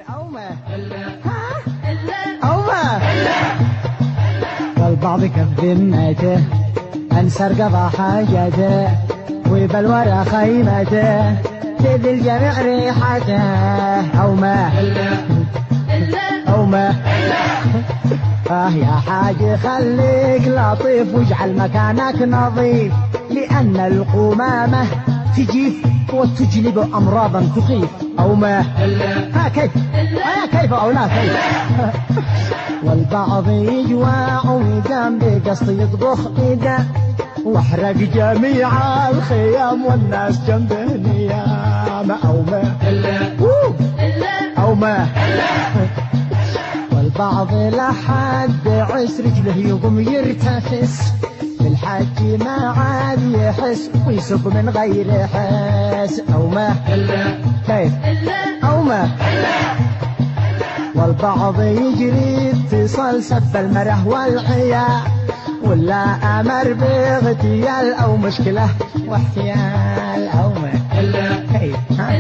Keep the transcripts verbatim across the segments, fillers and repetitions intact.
أومه أومه والبعض كف ذمته أنسر قضى حاجته وبالورى خيمته تذي الجميع ريحته أومه أومه آه يا حاج خليك لطيف واجعل مكانك نظيف لأن القمامة تجيف وتجلب أمراضا تخيف أومه ها كيف ها كيف أو لا كيف والبعض يجوع ويقام بقصد يطبخ إيده واحرق جميع الخيام والناس جنبه نيام أومه أومه والبعض لحد عس رجله يقوم يرتفس في الحج ما عاد يحس ويسب من غير حس أومه كيف أومه والبعض يجري اتصال سب المره والعياء ولا أمر باغتيال أو مشكلة واحتيال أومه كيف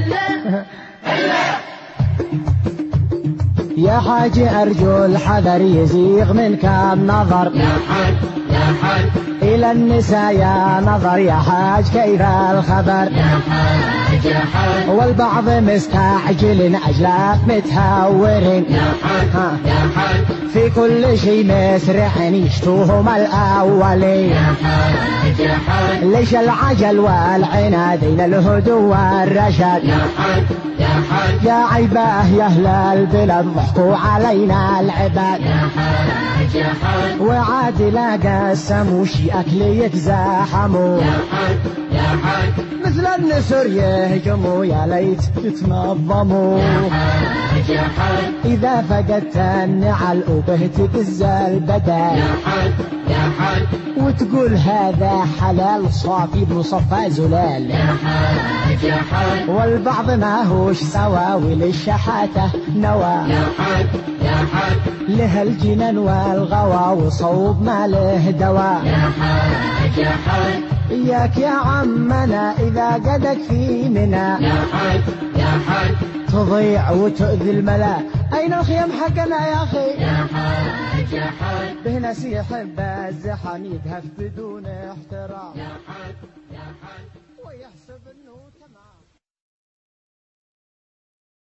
يا حاج أرجو الحذر يزيغ منك النظر يا حاج يا حاج إلى النساء يا نظر يا حاج كيف الخبر يا حاج يا حاج والبعض مستعجل أجلاف متهورين يا حاج يا حاج في كل شيء مسرعين يشتوهم الأولين يا حاج يا حاج ليش العجل والعنادين الهدوء والرشاد يا حاج يا حاج يا عيباه يا أهل البلاد ضحكوا علينا العباد يا حاج يا حاج وعاد لا قسموا شي أكل يتزاحموا يا حاج يا حاج مثل النسر يهجموا يا ليت يتنظموا يا حاج يا حاج إذا فقدت النعل وبهت قز البدل يا حاج يا حاج وتقول هذا حلال صافي بمصفى زلال يا حاج يا حاج والبعض ما هوش سواوي للشحاتة نوى يا حاج يا حاج له الجنان والغوى وصوب ما له دواء يا حاج يا حاج إياك يا عمنا إذا قدك في منا يا حاج يا حاج تضيع وتؤذي الملا أين الخيم حقنا يا أخي يا حاج يا حاج به ناس يحب الزحام يدهف بدون احترام يا حاج يا حاج ويحسب انه